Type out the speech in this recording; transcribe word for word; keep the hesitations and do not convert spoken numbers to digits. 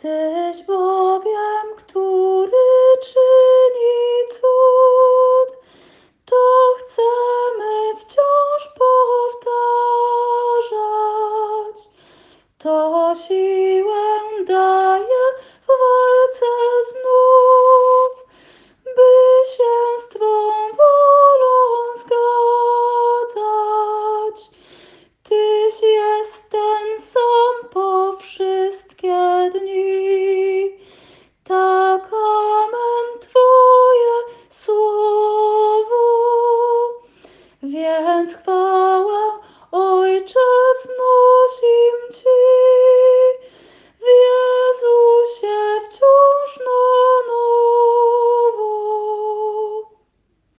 Tyś Bogiem, który czyni cud, to chcemy wciąż powtarzać. To siłę daje w walce znów, by się z Twą wolą zgadzać. Tyś jest ten sam po wszystkie dni, tak amen Twoje słowo. Więc chwałę, Ojcze, wznosim Ci.